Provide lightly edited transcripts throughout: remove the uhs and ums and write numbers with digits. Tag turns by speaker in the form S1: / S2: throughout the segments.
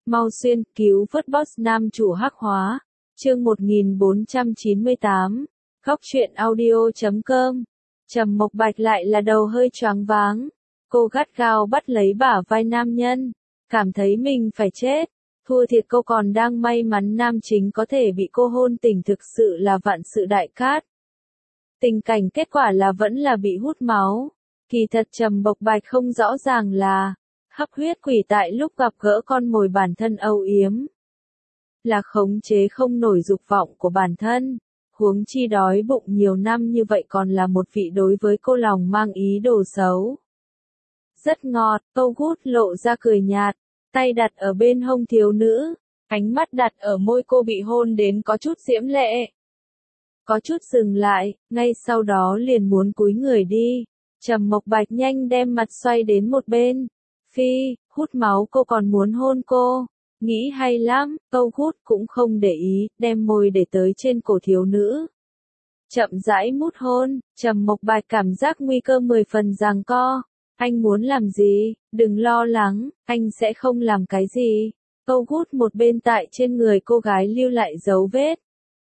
S1: Mau xuyên, cứu vớt boss nam chủ hắc hóa. Chương 1498. Góc truyện audio.com. Trầm Mộc Bạch lại là đầu hơi choáng váng. Cô gắt gao bắt lấy bả vai nam nhân, cảm thấy mình phải chết. Thua thiệt cô còn đang may mắn nam chính có thể bị cô hôn tình, thực sự là vạn sự đại cát. Tình cảnh kết quả là vẫn là bị hút máu. Kỳ thật Trầm Mộc Bạch không rõ ràng là hấp huyết quỷ tại lúc gặp gỡ con mồi bản thân âu yếm, là khống chế không nổi dục vọng của bản thân, huống chi đói bụng nhiều năm như vậy còn là một vị đối với cô lòng mang ý đồ xấu. Rất ngọt, Âu Gút lộ ra cười nhạt, tay đặt ở bên hông thiếu nữ, ánh mắt đặt ở môi cô bị hôn đến có chút diễm lệ. Có chút dừng lại, ngay sau đó liền muốn cúi người đi. Trầm Mộc Bạch nhanh đem mặt xoay đến một bên. Phi, hút máu cô còn muốn hôn cô. Nghĩ hay lắm, Âu Gút cũng không để ý, đem môi để tới trên cổ thiếu nữ. Chậm rãi mút hôn, Trầm Mộc Bạch cảm giác nguy cơ 10 phần giằng co. Anh muốn làm gì? Đừng lo lắng, anh sẽ không làm cái gì. Âu Gút một bên tại trên người cô gái lưu lại dấu vết.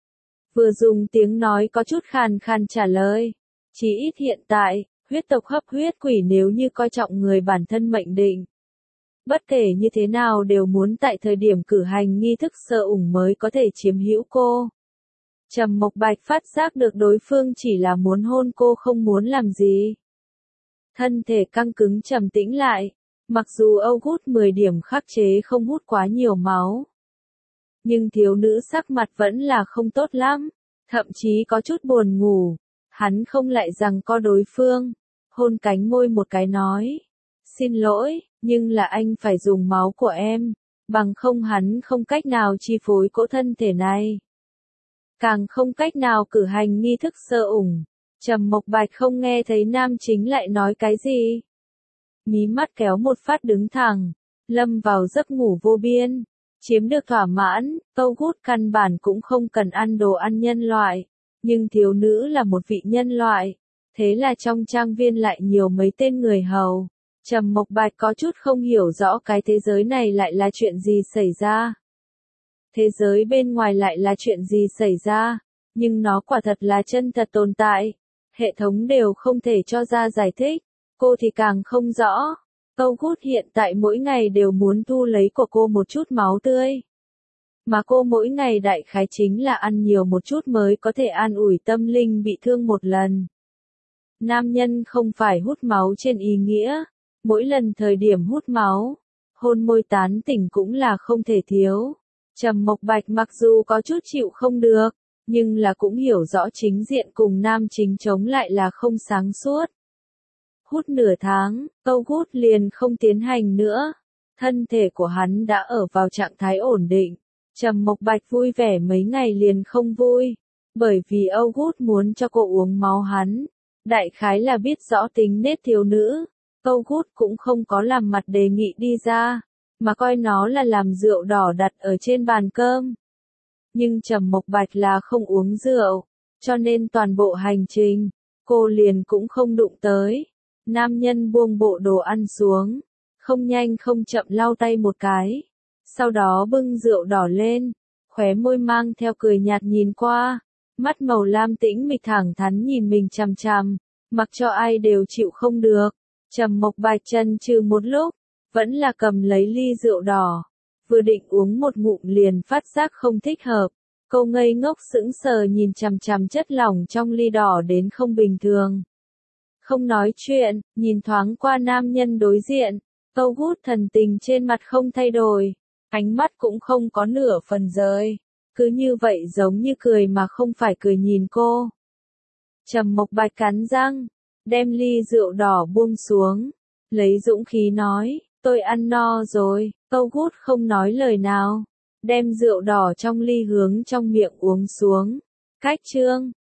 S1: Vừa dùng tiếng nói có chút khàn khàn trả lời. Chỉ ít hiện tại, huyết tộc hấp huyết quỷ nếu như coi trọng người bản thân mệnh định, bất kể như thế nào đều muốn tại thời điểm cử hành nghi thức sơ ủng mới có thể chiếm hữu cô. Trầm Mộc Bạch phát giác được đối phương chỉ là muốn hôn cô, không muốn làm gì. Thân thể căng cứng trầm tĩnh lại, mặc dù Âu Gút 10 điểm khắc chế không hút quá nhiều máu, nhưng thiếu nữ sắc mặt vẫn là không tốt lắm, thậm chí có chút buồn ngủ. Hắn không lại giằng co đối phương, hôn cánh môi một cái nói. Xin lỗi, nhưng là anh phải dùng máu của em, bằng không hắn không cách nào chi phối cỗ thân thể này. Càng không cách nào cử hành nghi thức sơ ủng. Trầm Mộc Bạch không nghe thấy nam chính lại nói cái gì. Mí mắt kéo một phát đứng thẳng, lâm vào giấc ngủ vô biên. Chiếm được thỏa mãn, Âu Gút căn bản cũng không cần ăn đồ ăn nhân loại. Nhưng thiếu nữ là một vị nhân loại, thế là trong trang viên lại nhiều mấy tên người hầu. Trầm Mộc Bạch có chút không hiểu rõ cái thế giới này lại là chuyện gì xảy ra. Thế giới bên ngoài lại là chuyện gì xảy ra, nhưng nó quả thật là chân thật tồn tại. Hệ thống đều không thể cho ra giải thích, cô thì càng không rõ. Âu Gút hiện tại mỗi ngày đều muốn thu lấy của cô một chút máu tươi. Mà cô mỗi ngày đại khái chính là ăn nhiều một chút mới có thể an ủi tâm linh bị thương một lần. Nam nhân không phải hút máu trên ý nghĩa, mỗi lần thời điểm hút máu, hôn môi tán tỉnh cũng là không thể thiếu. Trầm Mộc Bạch mặc dù có chút chịu không được, nhưng là cũng hiểu rõ chính diện cùng nam chính chống lại là không sáng suốt. Hút nửa tháng, Âu Gút liền không tiến hành nữa. Thân thể của hắn đã ở vào trạng thái ổn định. Trầm Mộc Bạch vui vẻ mấy ngày liền không vui, bởi vì Âu Gút muốn cho cô uống máu hắn. Đại khái là biết rõ tính nết thiếu nữ, Âu Gút cũng không có làm mặt đề nghị đi ra, mà coi nó là làm rượu đỏ đặt ở trên bàn cơm. Nhưng Trầm Mộc Bạch là không uống rượu, cho nên toàn bộ hành trình, cô liền cũng không đụng tới. Nam nhân buông bộ đồ ăn xuống, không nhanh không chậm lau tay một cái. Sau đó bưng rượu đỏ lên, khóe môi mang theo cười nhạt nhìn qua, mắt màu lam tĩnh mịch thẳng thắn nhìn mình chằm chằm, mặc cho ai đều chịu không được. Trầm Mộc Bạch chần chừ một lúc, vẫn là cầm lấy ly rượu đỏ, vừa định uống một ngụm liền phát giác không thích hợp. Cô ngây ngốc sững sờ nhìn chằm chằm chất lỏng trong ly đỏ đến không bình thường. Không nói chuyện, nhìn thoáng qua nam nhân đối diện, Âu Gút thần tình trên mặt không thay đổi. Ánh mắt cũng không có nửa phần rời, cứ như vậy giống như cười mà không phải cười nhìn cô. Trầm Mộc Bạch cắn răng, đem ly rượu đỏ buông xuống, lấy dũng khí nói, tôi ăn no rồi. Âu Gút không nói lời nào, đem rượu đỏ trong ly hướng trong miệng uống xuống. Cách chương